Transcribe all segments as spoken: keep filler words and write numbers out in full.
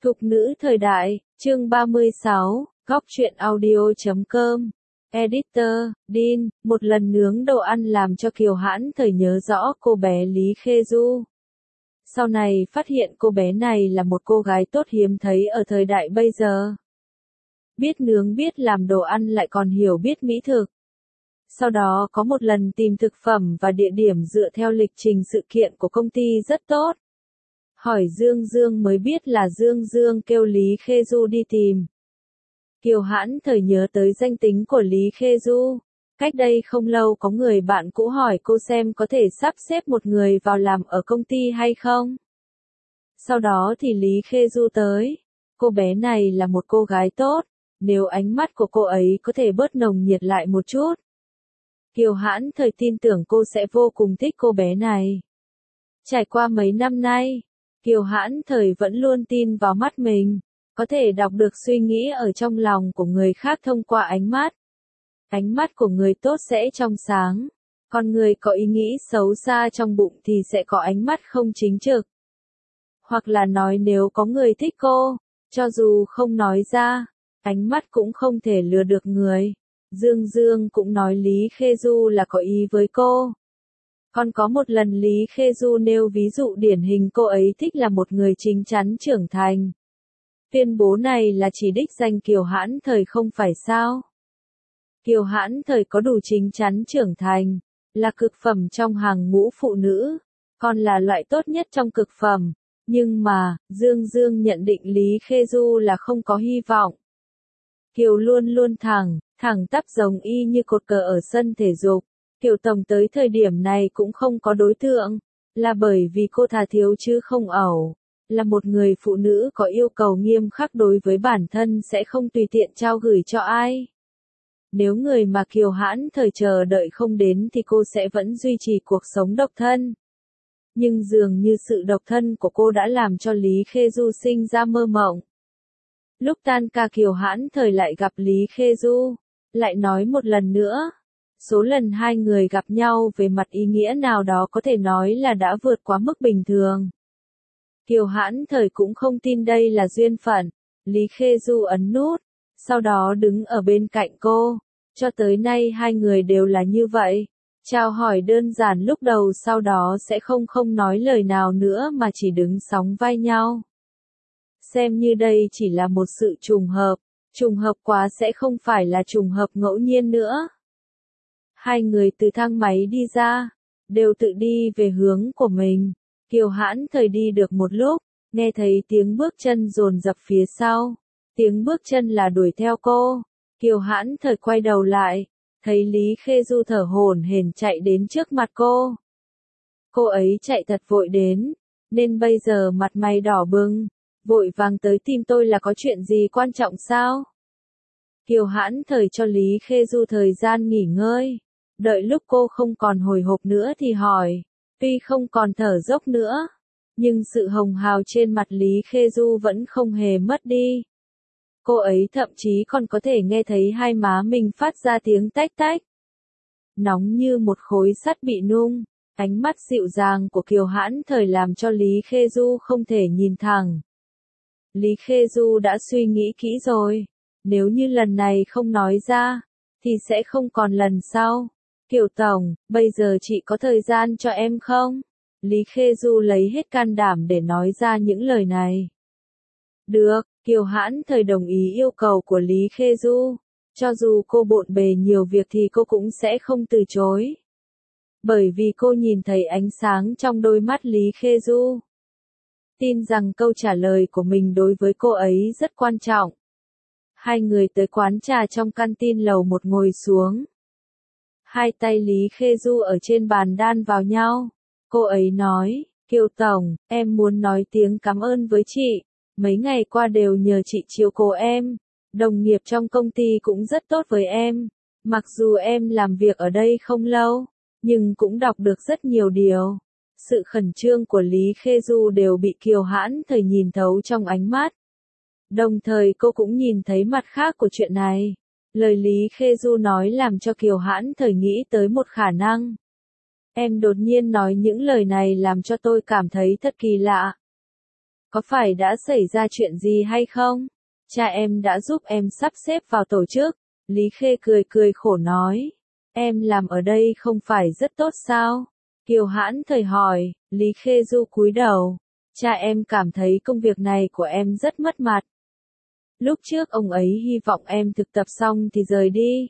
Thục nữ thời đại, chương ba mươi sáu, góc truyện audio chấm com. Editor, Dean, một lần nướng đồ ăn làm cho Kiều Hãn Thời nhớ rõ cô bé Lý Khê Du. Sau này phát hiện cô bé này là một cô gái tốt hiếm thấy ở thời đại bây giờ. Biết nướng biết làm đồ ăn lại còn hiểu biết mỹ thực. Sau đó có một lần tìm thực phẩm và địa điểm dựa theo lịch trình sự kiện của công ty rất tốt. Hỏi Dương Dương mới biết là Dương Dương kêu Lý Khê Du đi tìm. Kiều Hãn Thời nhớ tới danh tính của Lý Khê Du. Cách đây không lâu có người bạn cũ hỏi cô xem có thể sắp xếp một người vào làm ở công ty hay không. Sau đó thì Lý Khê Du tới. Cô bé này là một cô gái tốt, nếu ánh mắt của cô ấy có thể bớt nồng nhiệt lại một chút. Kiều Hãn Thời tin tưởng cô sẽ vô cùng thích cô bé này. Trải qua mấy năm nay, Kiều Hãn Thời vẫn luôn tin vào mắt mình, có thể đọc được suy nghĩ ở trong lòng của người khác thông qua ánh mắt. Ánh mắt của người tốt sẽ trong sáng, còn người có ý nghĩ xấu xa trong bụng thì sẽ có ánh mắt không chính trực. Hoặc là nói nếu có người thích cô, cho dù không nói ra, ánh mắt cũng không thể lừa được người. Dương Dương cũng nói Lý Khê Du là có ý với cô. Còn có một lần Lý Khê Du nêu ví dụ điển hình cô ấy thích là một người chín chắn trưởng thành. Tuyên bố này là chỉ đích danh Kiều Hãn Thời không phải sao? Kiều Hãn Thời có đủ chín chắn trưởng thành, là cực phẩm trong hàng ngũ phụ nữ, còn là loại tốt nhất trong cực phẩm. Nhưng mà, Dương Dương nhận định Lý Khê Du là không có hy vọng. Kiều luôn luôn thẳng, thẳng tắp giống y như cột cờ ở sân thể dục. Kiều Tổng tới thời điểm này cũng không có đối tượng, là bởi vì cô thà thiếu chứ không ẩu, là một người phụ nữ có yêu cầu nghiêm khắc đối với bản thân sẽ không tùy tiện trao gửi cho ai. Nếu người mà Kiều Hãn Thời chờ đợi không đến thì cô sẽ vẫn duy trì cuộc sống độc thân. Nhưng dường như sự độc thân của cô đã làm cho Lý Khê Du sinh ra mơ mộng. Lúc tan ca Kiều Hãn Thời lại gặp Lý Khê Du, lại nói một lần nữa. Số lần hai người gặp nhau về mặt ý nghĩa nào đó có thể nói là đã vượt quá mức bình thường. Kiều Hãn Thời cũng không tin đây là duyên phận. Lý Khê Du ấn nút, sau đó đứng ở bên cạnh cô. Cho tới nay hai người đều là như vậy. Chào hỏi đơn giản lúc đầu, sau đó sẽ không không nói lời nào nữa mà chỉ đứng sóng vai nhau. Xem như đây chỉ là một sự trùng hợp. Trùng hợp quá sẽ không phải là trùng hợp ngẫu nhiên nữa. Hai người từ thang máy đi ra, đều tự đi về hướng của mình. Kiều Hãn Thời đi được một lúc, nghe thấy tiếng bước chân dồn dập phía sau. Tiếng bước chân là đuổi theo cô. Kiều Hãn Thời quay đầu lại, thấy Lý Khê Du thở hổn hển chạy đến trước mặt cô. Cô ấy chạy thật vội đến, nên bây giờ mặt mày đỏ bừng, vội vàng tới tìm tôi là có chuyện gì quan trọng sao? Kiều Hãn Thời cho Lý Khê Du thời gian nghỉ ngơi. Đợi lúc cô không còn hồi hộp nữa thì hỏi, tuy không còn thở dốc nữa, nhưng sự hồng hào trên mặt Lý Khê Du vẫn không hề mất đi. Cô ấy thậm chí còn có thể nghe thấy hai má mình phát ra tiếng tách tách. Nóng như một khối sắt bị nung, ánh mắt dịu dàng của Kiều Hãn Thời làm cho Lý Khê Du không thể nhìn thẳng. Lý Khê Du đã suy nghĩ kỹ rồi, nếu như lần này không nói ra, thì sẽ không còn lần sau. Kiều Tổng, bây giờ chị có thời gian cho em không? Lý Khê Du lấy hết can đảm để nói ra những lời này. Được, Kiều Hãn Thời đồng ý yêu cầu của Lý Khê Du. Cho dù cô bộn bề nhiều việc thì cô cũng sẽ không từ chối. Bởi vì cô nhìn thấy ánh sáng trong đôi mắt Lý Khê Du. Tin rằng câu trả lời của mình đối với cô ấy rất quan trọng. Hai người tới quán trà trong canteen lầu một ngồi xuống. Hai tay Lý Khê Du ở trên bàn đan vào nhau. Cô ấy nói, Kiều Tổng, em muốn nói tiếng cảm ơn với chị. Mấy ngày qua đều nhờ chị chiếu cố em. Đồng nghiệp trong công ty cũng rất tốt với em. Mặc dù em làm việc ở đây không lâu, nhưng cũng đọc được rất nhiều điều. Sự khẩn trương của Lý Khê Du đều bị Kiều Hãn Thời nhìn thấu trong ánh mắt. Đồng thời cô cũng nhìn thấy mặt khác của chuyện này. Lời Lý Khê Du nói làm cho Kiều Hãn Thời nghĩ tới một khả năng. Em đột nhiên nói những lời này làm cho tôi cảm thấy thật kỳ lạ. Có phải đã xảy ra chuyện gì hay không? Cha em đã giúp em sắp xếp vào tổ chức. Lý Khê cười cười khổ nói. Em làm ở đây không phải rất tốt sao? Kiều Hãn Thời hỏi. Lý Khê Du cúi đầu. Cha em cảm thấy công việc này của em rất mất mặt. Lúc trước ông ấy hy vọng em thực tập xong thì rời đi.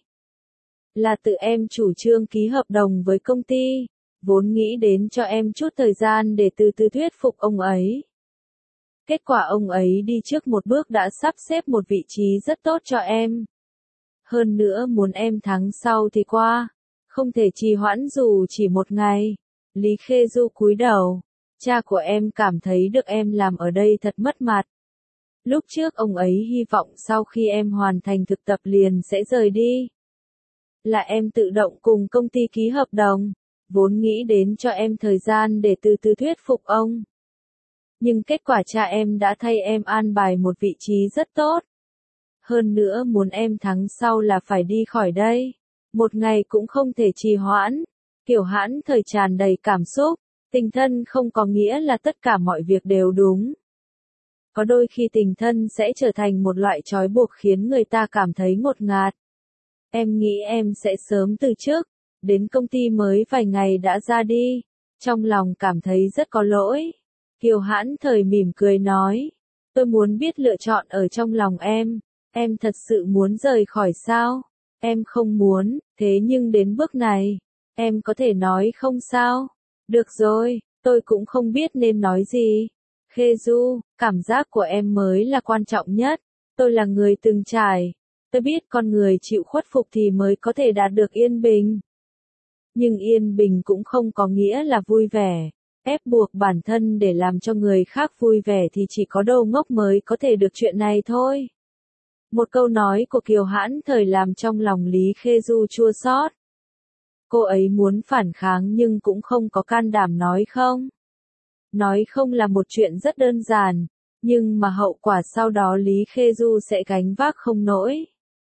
Là tự em chủ trương ký hợp đồng với công ty, vốn nghĩ đến cho em chút thời gian để từ từ thuyết phục ông ấy. Kết quả ông ấy đi trước một bước đã sắp xếp một vị trí rất tốt cho em. Hơn nữa muốn em tháng sau thì qua, không thể trì hoãn dù chỉ một ngày. Lý Khê Du cúi đầu. Cha của em cảm thấy được em làm ở đây thật mất mặt. Lúc trước ông ấy hy vọng sau khi em hoàn thành thực tập liền sẽ rời đi. Là em tự động cùng công ty ký hợp đồng, vốn nghĩ đến cho em thời gian để từ từ thuyết phục ông. Nhưng kết quả cha em đã thay em an bài một vị trí rất tốt. Hơn nữa muốn em tháng sau là phải đi khỏi đây. Một ngày cũng không thể trì hoãn. Kiều Hãn Thời tràn đầy cảm xúc. Tình thân không có nghĩa là tất cả mọi việc đều đúng. Có đôi khi tình thân sẽ trở thành một loại trói buộc khiến người ta cảm thấy ngột ngạt. Em nghĩ em sẽ sớm từ chức, đến công ty mới vài ngày đã ra đi, trong lòng cảm thấy rất có lỗi. Kiều Hãn Thời mỉm cười nói, tôi muốn biết lựa chọn ở trong lòng em, em thật sự muốn rời khỏi sao? Em không muốn, thế nhưng đến bước này, em có thể nói không sao? Được rồi, tôi cũng không biết nên nói gì. Khê Du, cảm giác của em mới là quan trọng nhất, tôi là người từng trải. Tôi biết con người chịu khuất phục thì mới có thể đạt được yên bình. Nhưng yên bình cũng không có nghĩa là vui vẻ. Ép buộc bản thân để làm cho người khác vui vẻ thì chỉ có đồ ngốc mới có thể được chuyện này thôi. Một câu nói của Kiều Hãn Thời làm trong lòng Lý Khê Du chua xót. Cô ấy muốn phản kháng nhưng cũng không có can đảm nói không. Nói không là một chuyện rất đơn giản, nhưng mà hậu quả sau đó Lý Khê Du sẽ gánh vác không nổi.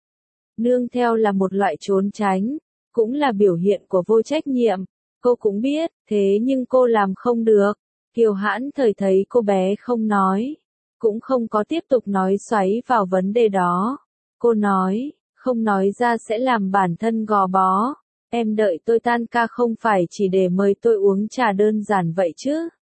Nương theo là một loại trốn tránh, cũng là biểu hiện của vô trách nhiệm. Cô cũng biết, thế nhưng cô làm không được. Kiều Hãn Thời thấy cô bé không nói, cũng không có tiếp tục nói xoáy vào vấn đề đó. Cô nói, không nói ra sẽ làm bản thân gò bó. Em đợi tôi tan ca không phải chỉ để mời tôi uống trà đơn giản vậy chứ.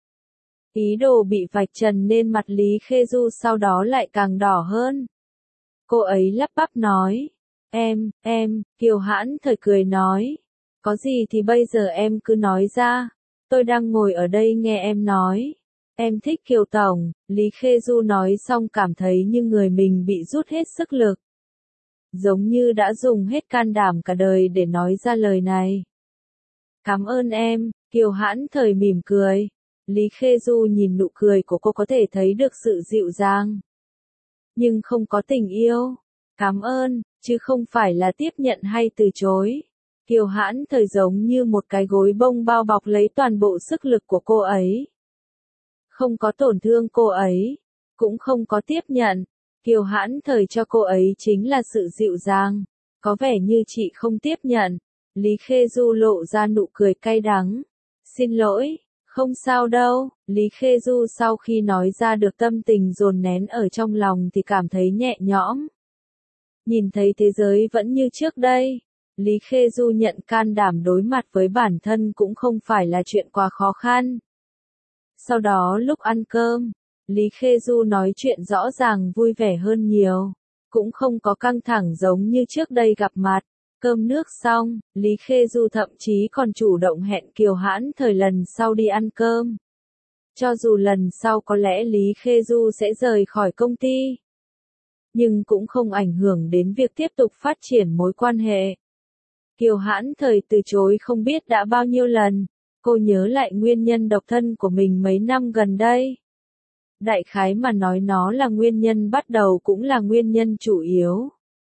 Ý đồ bị vạch trần nên mặt Lý Khê Du sau đó lại càng đỏ hơn. Cô ấy lắp bắp nói, em, em, Kiều Hãn Thời cười nói, có gì thì bây giờ em cứ nói ra, tôi đang ngồi ở đây nghe em nói. Em thích Kiều Tổng, Lý Khê Du nói xong cảm thấy như người mình bị rút hết sức lực. Giống như đã dùng hết can đảm cả đời để nói ra lời này. Cảm ơn em, Kiều Hãn Thời mỉm cười. Lý Khê Du nhìn nụ cười của cô có thể thấy được sự dịu dàng. Nhưng không có tình yêu. Cảm ơn, chứ không phải là tiếp nhận hay từ chối. Kiều Hãn Thời giống như một cái gối bông bao bọc lấy toàn bộ sức lực của cô ấy. Không có tổn thương cô ấy, cũng không có tiếp nhận. Kiều Hãn Thời cho cô ấy chính là sự dịu dàng. Có vẻ như chị không tiếp nhận. Lý Khê Du lộ ra nụ cười cay đắng. Xin lỗi, không sao đâu. Lý Khê Du sau khi nói ra được tâm tình dồn nén ở trong lòng thì cảm thấy nhẹ nhõm. Nhìn thấy thế giới vẫn như trước đây. Lý Khê Du nhận can đảm đối mặt với bản thân cũng không phải là chuyện quá khó khăn. Sau đó lúc ăn cơm, Lý Khê Du nói chuyện rõ ràng vui vẻ hơn nhiều, cũng không có căng thẳng giống như trước đây gặp mặt. Cơm nước xong, Lý Khê Du thậm chí còn chủ động hẹn Kiều Hãn Thời lần sau đi ăn cơm. Cho dù lần sau có lẽ Lý Khê Du sẽ rời khỏi công ty, nhưng cũng không ảnh hưởng đến việc tiếp tục phát triển mối quan hệ. Kiều Hãn Thời từ chối không biết đã bao nhiêu lần, cô nhớ lại nguyên nhân độc thân của mình mấy năm gần đây. Đại khái mà nói nó là nguyên nhân bắt đầu cũng là nguyên nhân chủ yếu.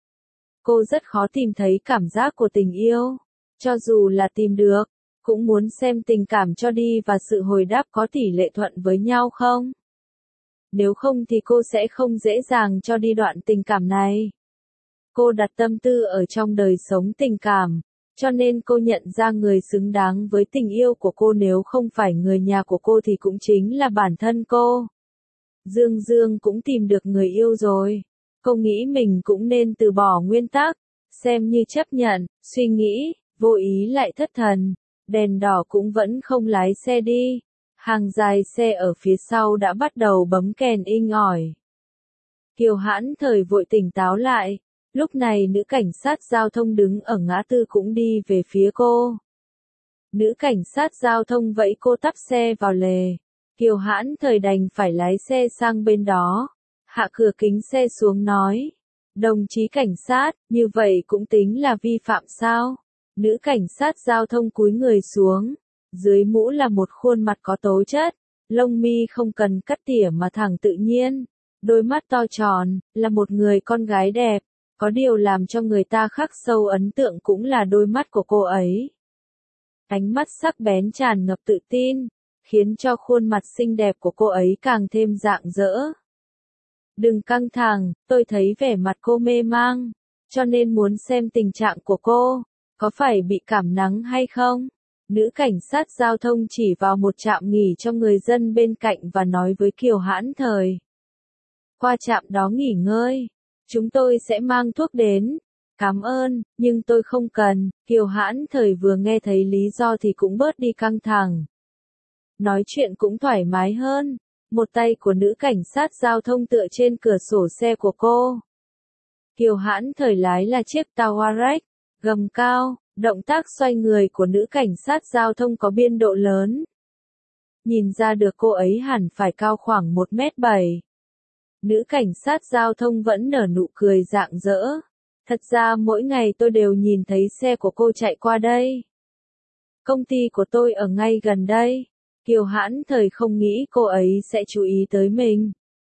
Cô rất khó tìm thấy cảm giác của tình yêu, cho dù là tìm được, cũng muốn xem tình cảm cho đi và sự hồi đáp có tỷ lệ thuận với nhau không. Nếu không thì cô sẽ không dễ dàng cho đi đoạn tình cảm này. Cô đặt tâm tư ở trong đời sống tình cảm, cho nên cô nhận ra người xứng đáng với tình yêu của cô nếu không phải người nhà của cô thì cũng chính là bản thân cô. Dương Dương cũng tìm được người yêu rồi. Cô nghĩ mình cũng nên từ bỏ nguyên tắc, xem như chấp nhận, suy nghĩ, vô ý lại thất thần. Đèn đỏ cũng vẫn không lái xe đi. Hàng dài xe ở phía sau đã bắt đầu bấm kèn inh ỏi. Kiều Hãn Thời vội tỉnh táo lại. Lúc này nữ cảnh sát giao thông đứng ở ngã tư cũng đi về phía cô. Nữ cảnh sát giao thông vẫy cô tấp xe vào lề. Kiều Hãn Thời đành phải lái xe sang bên đó. Hạ cửa kính xe xuống nói. Đồng chí cảnh sát, như vậy cũng tính là vi phạm sao? Nữ cảnh sát giao thông cúi người xuống. Dưới mũ là một khuôn mặt có tố chất. Lông mi không cần cắt tỉa mà thẳng tự nhiên. Đôi mắt to tròn, là một người con gái đẹp. Có điều làm cho người ta khắc sâu ấn tượng cũng là đôi mắt của cô ấy. Ánh mắt sắc bén tràn ngập tự tin, khiến cho khuôn mặt xinh đẹp của cô ấy càng thêm rạng rỡ. Đừng căng thẳng, tôi thấy vẻ mặt cô mê mang, cho nên muốn xem tình trạng của cô, có phải bị cảm nắng hay không? Nữ cảnh sát giao thông chỉ vào một trạm nghỉ cho người dân bên cạnh và nói với Kiều Hãn Thời. Qua trạm đó nghỉ ngơi, chúng tôi sẽ mang thuốc đến. Cảm ơn, nhưng tôi không cần. Kiều Hãn Thời vừa nghe thấy lý do thì cũng bớt đi căng thẳng. Nói chuyện cũng thoải mái hơn. Một tay của nữ cảnh sát giao thông tựa trên cửa sổ xe của cô. Kiều Hãn Thời lái là chiếc Touareg, gầm cao, động tác xoay người của nữ cảnh sát giao thông có biên độ lớn. Nhìn ra được cô ấy hẳn phải cao khoảng một mét bảy. Nữ cảnh sát giao thông vẫn nở nụ cười rạng rỡ. Thật ra mỗi ngày tôi đều nhìn thấy xe của cô chạy qua đây. Công ty của tôi ở ngay gần đây. Kiều Hãn Thời không nghĩ cô ấy sẽ chú ý tới mình.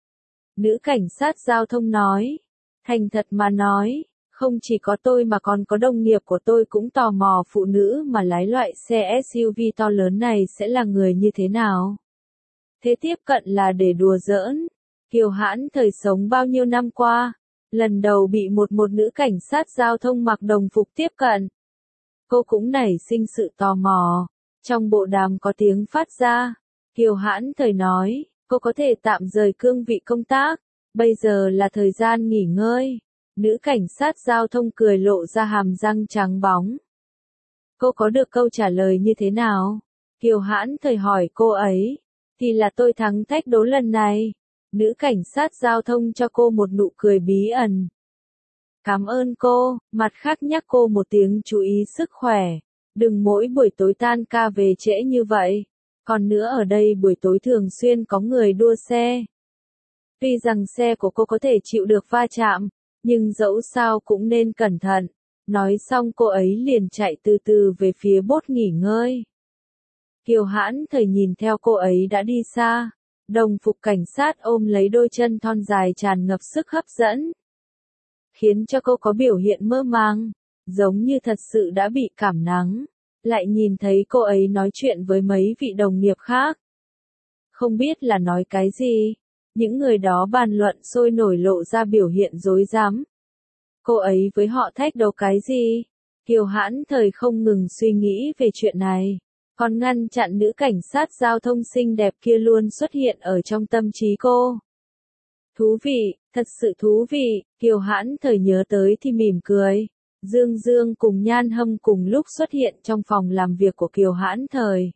Nữ cảnh sát giao thông nói. Thành thật mà nói, không chỉ có tôi mà còn có đồng nghiệp của tôi cũng tò mò phụ nữ mà lái loại xe ét u vê to lớn này sẽ là người như thế nào. Thế tiếp cận là để đùa giỡn. Kiều Hãn Thời sống bao nhiêu năm qua, lần đầu bị một một nữ cảnh sát giao thông mặc đồng phục tiếp cận. Cô cũng nảy sinh sự tò mò. Trong bộ đàm có tiếng phát ra. Kiều Hãn Thời nói, cô có thể tạm rời cương vị công tác. Bây giờ là thời gian nghỉ ngơi. Nữ cảnh sát giao thông cười lộ ra hàm răng trắng bóng. Cô có được câu trả lời như thế nào? Kiều Hãn Thời hỏi cô ấy. Thì là tôi thắng thách đố lần này. Nữ cảnh sát giao thông cho cô một nụ cười bí ẩn. Cảm ơn cô, mặt khác nhắc cô một tiếng chú ý sức khỏe. Đừng mỗi buổi tối tan ca về trễ như vậy. Còn nữa ở đây buổi tối thường xuyên có người đua xe. Tuy rằng xe của cô có thể chịu được va chạm, nhưng dẫu sao cũng nên cẩn thận. Nói xong cô ấy liền chạy từ từ về phía bốt nghỉ ngơi. Kiều Hãn Thời nhìn theo cô ấy đã đi xa. Đồng phục cảnh sát ôm lấy đôi chân thon dài tràn ngập sức hấp dẫn. Khiến cho cô có biểu hiện mơ màng, giống như thật sự đã bị cảm nắng. Lại nhìn thấy cô ấy nói chuyện với mấy vị đồng nghiệp khác. Không biết là nói cái gì. Những người đó bàn luận sôi nổi lộ ra biểu hiện rối rắm. Cô ấy với họ thách đấu cái gì? Kiều Hãn Thời không ngừng suy nghĩ về chuyện này. Còn ngăn chặn nữ cảnh sát giao thông xinh đẹp kia luôn xuất hiện ở trong tâm trí cô. Thú vị, thật sự thú vị, Kiều Hãn Thời nhớ tới thì mỉm cười. Dương Dương cùng Nhan Hâm cùng lúc xuất hiện trong phòng làm việc của Kiều Hãn Thời.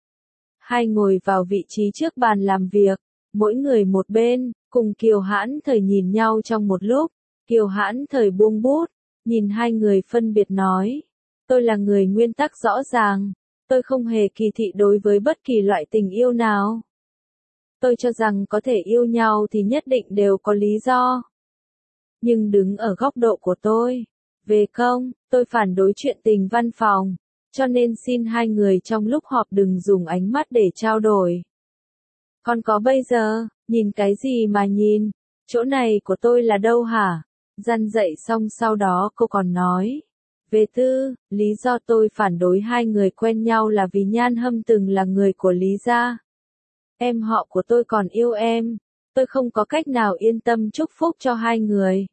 Hai ngồi vào vị trí trước bàn làm việc, mỗi người một bên, cùng Kiều Hãn Thời nhìn nhau trong một lúc. Kiều Hãn Thời buông bút, nhìn hai người phân biệt nói. Tôi là người nguyên tắc rõ ràng. Tôi không hề kỳ thị đối với bất kỳ loại tình yêu nào. Tôi cho rằng có thể yêu nhau thì nhất định đều có lý do. Nhưng đứng ở góc độ của tôi, về công, tôi phản đối chuyện tình văn phòng, cho nên xin hai người trong lúc họp đừng dùng ánh mắt để trao đổi. Còn có bây giờ, nhìn cái gì mà nhìn, chỗ này của tôi là đâu hả? Răn dậy xong sau đó cô còn nói. Về tư, lý do tôi phản đối hai người quen nhau là vì Nhan Hâm từng là người của Lý gia. Em họ của tôi còn yêu em, tôi không có cách nào yên tâm chúc phúc cho hai người.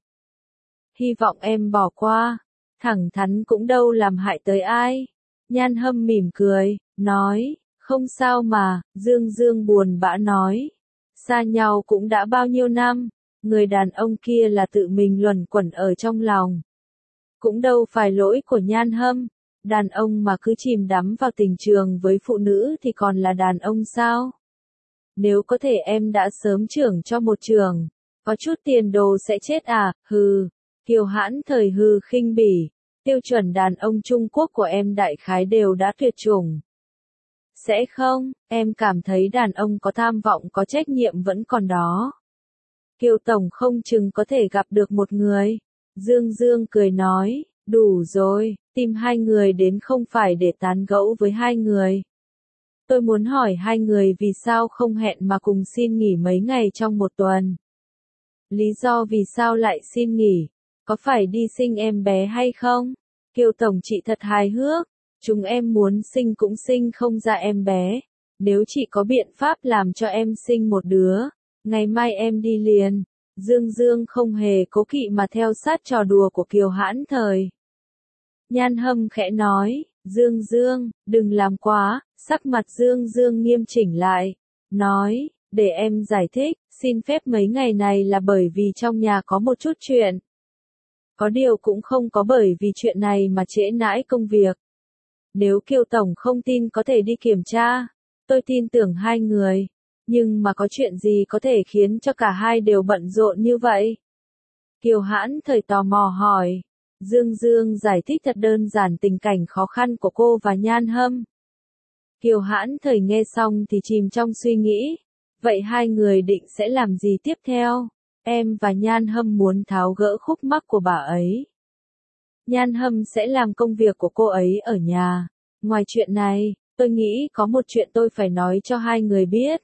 Hy vọng em bỏ qua, thẳng thắn cũng đâu làm hại tới ai. Nhan Hâm mỉm cười, nói, không sao mà, Dương Dương buồn bã nói. Xa nhau cũng đã bao nhiêu năm, người đàn ông kia là tự mình luẩn quẩn ở trong lòng. Cũng đâu phải lỗi của Nhan Hâm, đàn ông mà cứ chìm đắm vào tình trường với phụ nữ thì còn là đàn ông sao? Nếu có thể em đã sớm trưởng cho một trường, có chút tiền đồ sẽ chết à, hừ. Kiều Hãn Thời hừ khinh bỉ, tiêu chuẩn đàn ông Trung Quốc của em đại khái đều đã tuyệt chủng. Sẽ không, em cảm thấy đàn ông có tham vọng có trách nhiệm vẫn còn đó. Kiều Tổng không chừng có thể gặp được một người. Dương Dương cười nói, đủ rồi, tìm hai người đến không phải để tán gẫu với hai người. Tôi muốn hỏi hai người vì sao không hẹn mà cùng xin nghỉ mấy ngày trong một tuần. Lý do vì sao lại xin nghỉ? Có phải đi sinh em bé hay không? Kiều Tổng chị thật hài hước. Chúng em muốn sinh cũng sinh không ra em bé. Nếu chị có biện pháp làm cho em sinh một đứa, ngày mai em đi liền. Dương Dương không hề cố kỵ mà theo sát trò đùa của Kiều Hãn Thời. Nhan Hâm khẽ nói, Dương Dương, đừng làm quá, sắc mặt Dương Dương nghiêm chỉnh lại. Nói, để em giải thích, xin phép mấy ngày này là bởi vì trong nhà có một chút chuyện. Có điều cũng không có bởi vì chuyện này mà trễ nãi công việc. Nếu Kiều Tổng không tin có thể đi kiểm tra, tôi tin tưởng hai người. Nhưng mà có chuyện gì có thể khiến cho cả hai đều bận rộn như vậy? Kiều Hãn Thời tò mò hỏi. Dương Dương giải thích thật đơn giản tình cảnh khó khăn của cô và Nhan Hâm. Kiều Hãn Thời nghe xong thì chìm trong suy nghĩ. Vậy hai người định sẽ làm gì tiếp theo? Em và Nhan Hâm muốn tháo gỡ khúc mắc của bà ấy. Nhan Hâm sẽ làm công việc của cô ấy ở nhà. Ngoài chuyện này, tôi nghĩ có một chuyện tôi phải nói cho hai người biết.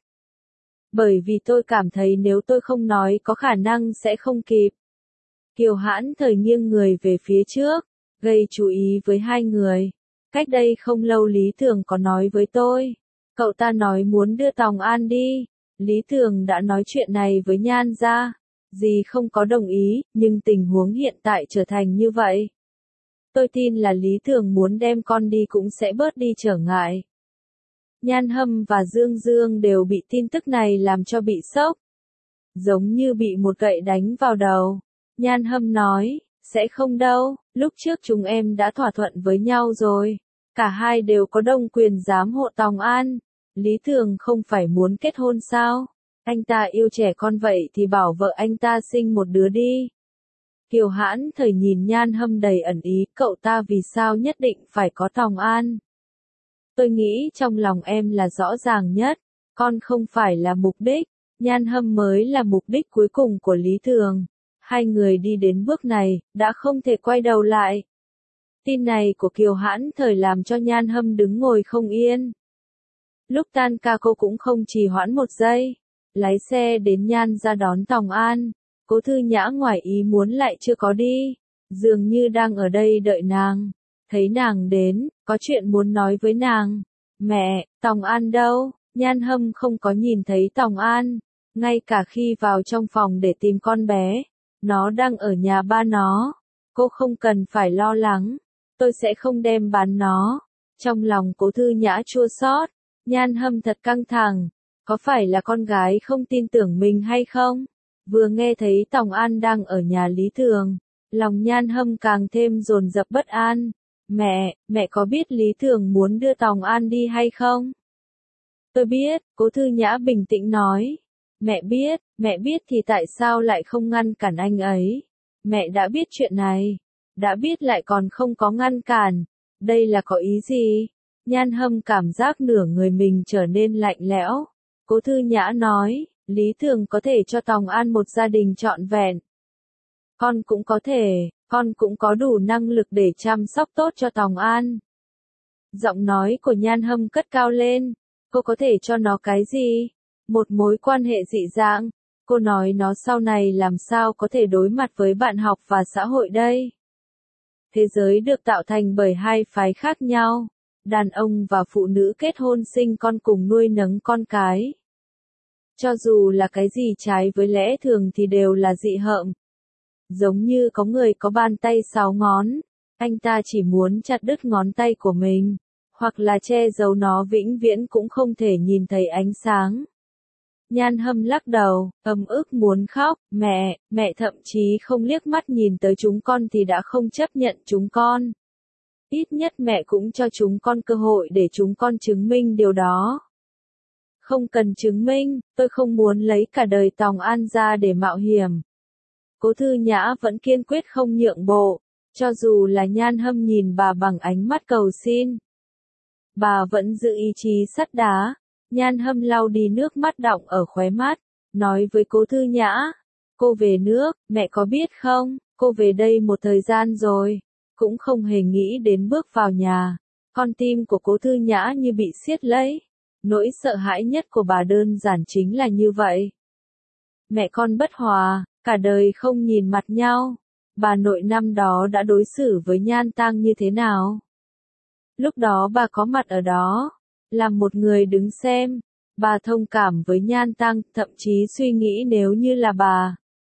Bởi vì tôi cảm thấy nếu tôi không nói có khả năng sẽ không kịp. Kiều Hãn Thời nghiêng người về phía trước, gây chú ý với hai người. Cách đây không lâu Lý Thường có nói với tôi. Cậu ta nói muốn đưa Tòng An đi. Lý Thường đã nói chuyện này với Nhan gia. Dì không có đồng ý, nhưng tình huống hiện tại trở thành như vậy. Tôi tin là Lý Thường muốn đem con đi cũng sẽ bớt đi trở ngại. Nhan Hâm và Dương Dương đều bị tin tức này làm cho bị sốc. Giống như bị một gậy đánh vào đầu. Nhan Hâm nói, sẽ không đâu, lúc trước chúng em đã thỏa thuận với nhau rồi. Cả hai đều có đồng quyền giám hộ Tòng An. Lý Thường không phải muốn kết hôn sao? Anh ta yêu trẻ con vậy thì bảo vợ anh ta sinh một đứa đi. Kiều Hãn Thời nhìn Nhan Hâm đầy ẩn ý, cậu ta vì sao nhất định phải có Tòng An? Tôi nghĩ trong lòng em là rõ ràng nhất, con không phải là mục đích, Nhan Hâm mới là mục đích cuối cùng của Lý Thường. Hai người đi đến bước này, đã không thể quay đầu lại. Tin này của Kiều Hãn Thời làm cho Nhan Hâm đứng ngồi không yên. Lúc tan ca cô cũng không trì hoãn một giây, lái xe đến Nhan ra đón Tòng An. Cố Thư Nhã ngoài ý muốn lại chưa có đi, dường như đang ở đây đợi nàng. Thấy nàng đến, có chuyện muốn nói với nàng. Mẹ, Tòng An đâu? Nhan Hâm không có nhìn thấy Tòng An. Ngay cả khi vào trong phòng để tìm con bé, nó đang ở nhà ba nó. Cô không cần phải lo lắng, tôi sẽ không đem bán nó. Trong lòng Cố Thư Nhã chua xót, Nhan Hâm thật căng thẳng. Có phải là con gái không tin tưởng mình hay không? Vừa nghe thấy Tòng An đang ở nhà Lý Thường, lòng Nhan Hâm càng thêm dồn dập bất an. Mẹ, mẹ có biết Lý Thường muốn đưa Tòng An đi hay không? Tôi biết, Cố Thư Nhã bình tĩnh nói. Mẹ biết, mẹ biết thì tại sao lại không ngăn cản anh ấy? Mẹ đã biết chuyện này, đã biết lại còn không có ngăn cản. Đây là có ý gì? Nhan Hâm cảm giác nửa người mình trở nên lạnh lẽo. Cố Thư Nhã nói, Lý Thường có thể cho Tòng An một gia đình trọn vẹn. Con cũng có thể, con cũng có đủ năng lực để chăm sóc tốt cho Tòng An. Giọng nói của Nhan Hâm cất cao lên, cô có thể cho nó cái gì? Một mối quan hệ dị dạng. Cô nói nó sau này làm sao có thể đối mặt với bạn học và xã hội đây? Thế giới được tạo thành bởi hai phái khác nhau. Đàn ông và phụ nữ kết hôn sinh con cùng nuôi nấng con cái. Cho dù là cái gì trái với lẽ thường thì đều là dị hợm. Giống như có người có bàn tay sáu ngón, anh ta chỉ muốn chặt đứt ngón tay của mình, hoặc là che giấu nó vĩnh viễn cũng không thể nhìn thấy ánh sáng. Nhan Hâm lắc đầu, ấm ức muốn khóc, mẹ, mẹ thậm chí không liếc mắt nhìn tới chúng con thì đã không chấp nhận chúng con. Ít nhất mẹ cũng cho chúng con cơ hội để chúng con chứng minh điều đó. Không cần chứng minh, tôi không muốn lấy cả đời Tòng An ra để mạo hiểm. Cố Thư Nhã vẫn kiên quyết không nhượng bộ, cho dù là Nhan Hâm nhìn bà bằng ánh mắt cầu xin. Bà vẫn giữ ý chí sắt đá. Nhan Hâm lau đi nước mắt đọng ở khóe mắt, nói với Cố Thư Nhã, cô về nước, mẹ có biết không, cô về đây một thời gian rồi, cũng không hề nghĩ đến bước vào nhà. Con tim của Cố Thư Nhã như bị siết lấy, nỗi sợ hãi nhất của bà đơn giản chính là như vậy. Mẹ con bất hòa, cả đời không nhìn mặt nhau, bà nội năm đó đã đối xử với Nhan Tăng như thế nào? Lúc đó bà có mặt ở đó. Là một người đứng xem, bà thông cảm với Nhan Tăng, thậm chí suy nghĩ nếu như là bà.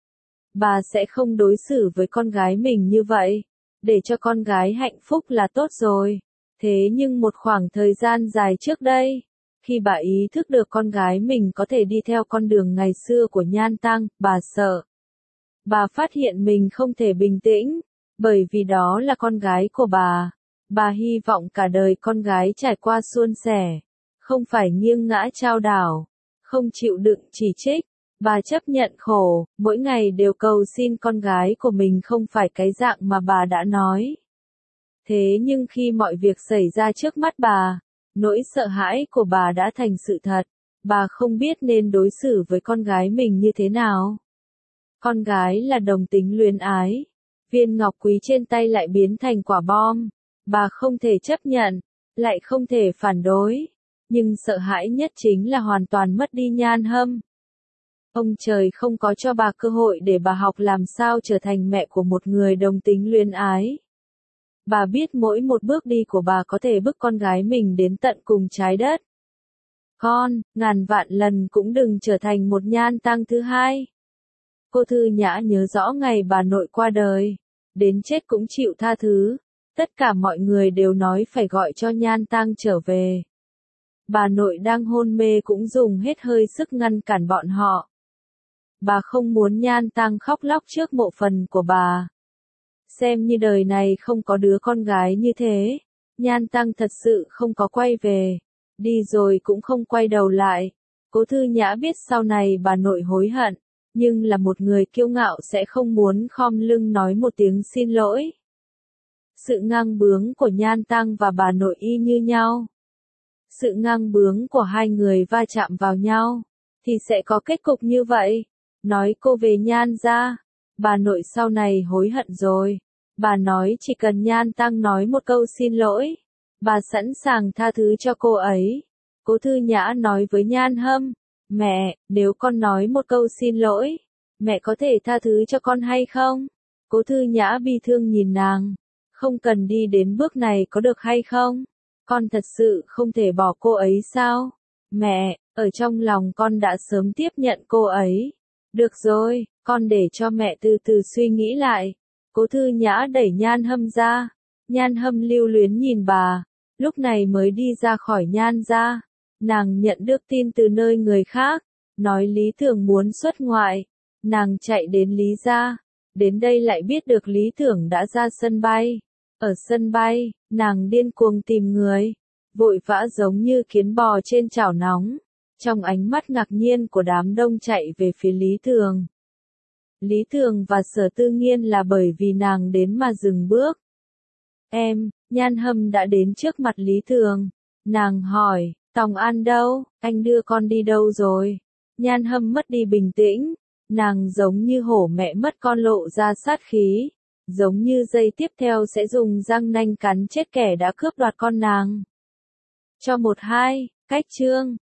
Bà sẽ không đối xử với con gái mình như vậy, để cho con gái hạnh phúc là tốt rồi. Thế nhưng một khoảng thời gian dài trước đây, khi bà ý thức được con gái mình có thể đi theo con đường ngày xưa của Nhan Tăng, bà sợ. Bà phát hiện mình không thể bình tĩnh, bởi vì đó là con gái của bà. Bà hy vọng cả đời con gái trải qua suôn sẻ, không phải nghiêng ngã chao đảo, không chịu đựng chỉ trích. Bà chấp nhận khổ, mỗi ngày đều cầu xin con gái của mình không phải cái dạng mà bà đã nói. Thế nhưng khi mọi việc xảy ra trước mắt bà, nỗi sợ hãi của bà đã thành sự thật. Bà không biết nên đối xử với con gái mình như thế nào. Con gái là đồng tính luyến ái, viên ngọc quý trên tay lại biến thành quả bom. Bà không thể chấp nhận, lại không thể phản đối, nhưng sợ hãi nhất chính là hoàn toàn mất đi Nhan Hâm. Ông trời không có cho bà cơ hội để bà học làm sao trở thành mẹ của một người đồng tính luyến ái. Bà biết mỗi một bước đi của bà có thể bức con gái mình đến tận cùng trái đất. Con, ngàn vạn lần cũng đừng trở thành một Nhan Tăng thứ hai. Cô Thư Nhã nhớ rõ ngày bà nội qua đời, đến chết cũng chịu tha thứ. Tất cả mọi người đều nói phải gọi cho Nhan Tăng trở về. Bà nội đang hôn mê cũng dùng hết hơi sức ngăn cản bọn họ. Bà không muốn Nhan Tăng khóc lóc trước mộ phần của bà. Xem như đời này không có đứa con gái như thế. Nhan Tăng thật sự không có quay về. Đi rồi cũng không quay đầu lại. Cố Thư Nhã biết sau này bà nội hối hận. Nhưng là một người kiêu ngạo sẽ không muốn khom lưng nói một tiếng xin lỗi. Sự ngang bướng của Nhan Tăng và bà nội y như nhau. Sự ngang bướng của hai người va chạm vào nhau, thì sẽ có kết cục như vậy. Nói cô về Nhan ra, bà nội sau này hối hận rồi. Bà nói chỉ cần Nhan Tăng nói một câu xin lỗi, bà sẵn sàng tha thứ cho cô ấy. Cố Thư Nhã nói với Nhan Hâm, mẹ, nếu con nói một câu xin lỗi, mẹ có thể tha thứ cho con hay không? Cố Thư Nhã bi thương nhìn nàng. Không cần đi đến bước này có được hay không? Con thật sự không thể bỏ cô ấy sao? Mẹ, ở trong lòng con đã sớm tiếp nhận cô ấy. Được rồi, con để cho mẹ từ từ suy nghĩ lại. Cố Thư Nhã đẩy Nhan Hâm ra. Nhan Hâm lưu luyến nhìn bà, lúc này mới đi ra khỏi Nhan ra. Nàng nhận được tin từ nơi người khác, nói Lý Tưởng muốn xuất ngoại. Nàng chạy đến Lý gia, đến đây lại biết được Lý Tưởng đã ra sân bay. Ở sân bay, nàng điên cuồng tìm người, vội vã giống như kiến bò trên chảo nóng, trong ánh mắt ngạc nhiên của đám đông chạy về phía Lý Thường. Lý Thường và Sở Tư Nghiên là bởi vì nàng đến mà dừng bước. Em, Nhan Hâm đã đến trước mặt Lý Thường. Nàng hỏi, Tòng An đâu, anh đưa con đi đâu rồi? Nhan Hâm mất đi bình tĩnh, nàng giống như hổ mẹ mất con lộ ra sát khí. Giống như giây tiếp theo sẽ dùng răng nanh cắn chết kẻ đã cướp đoạt con nàng. Cho một hai, cách chương.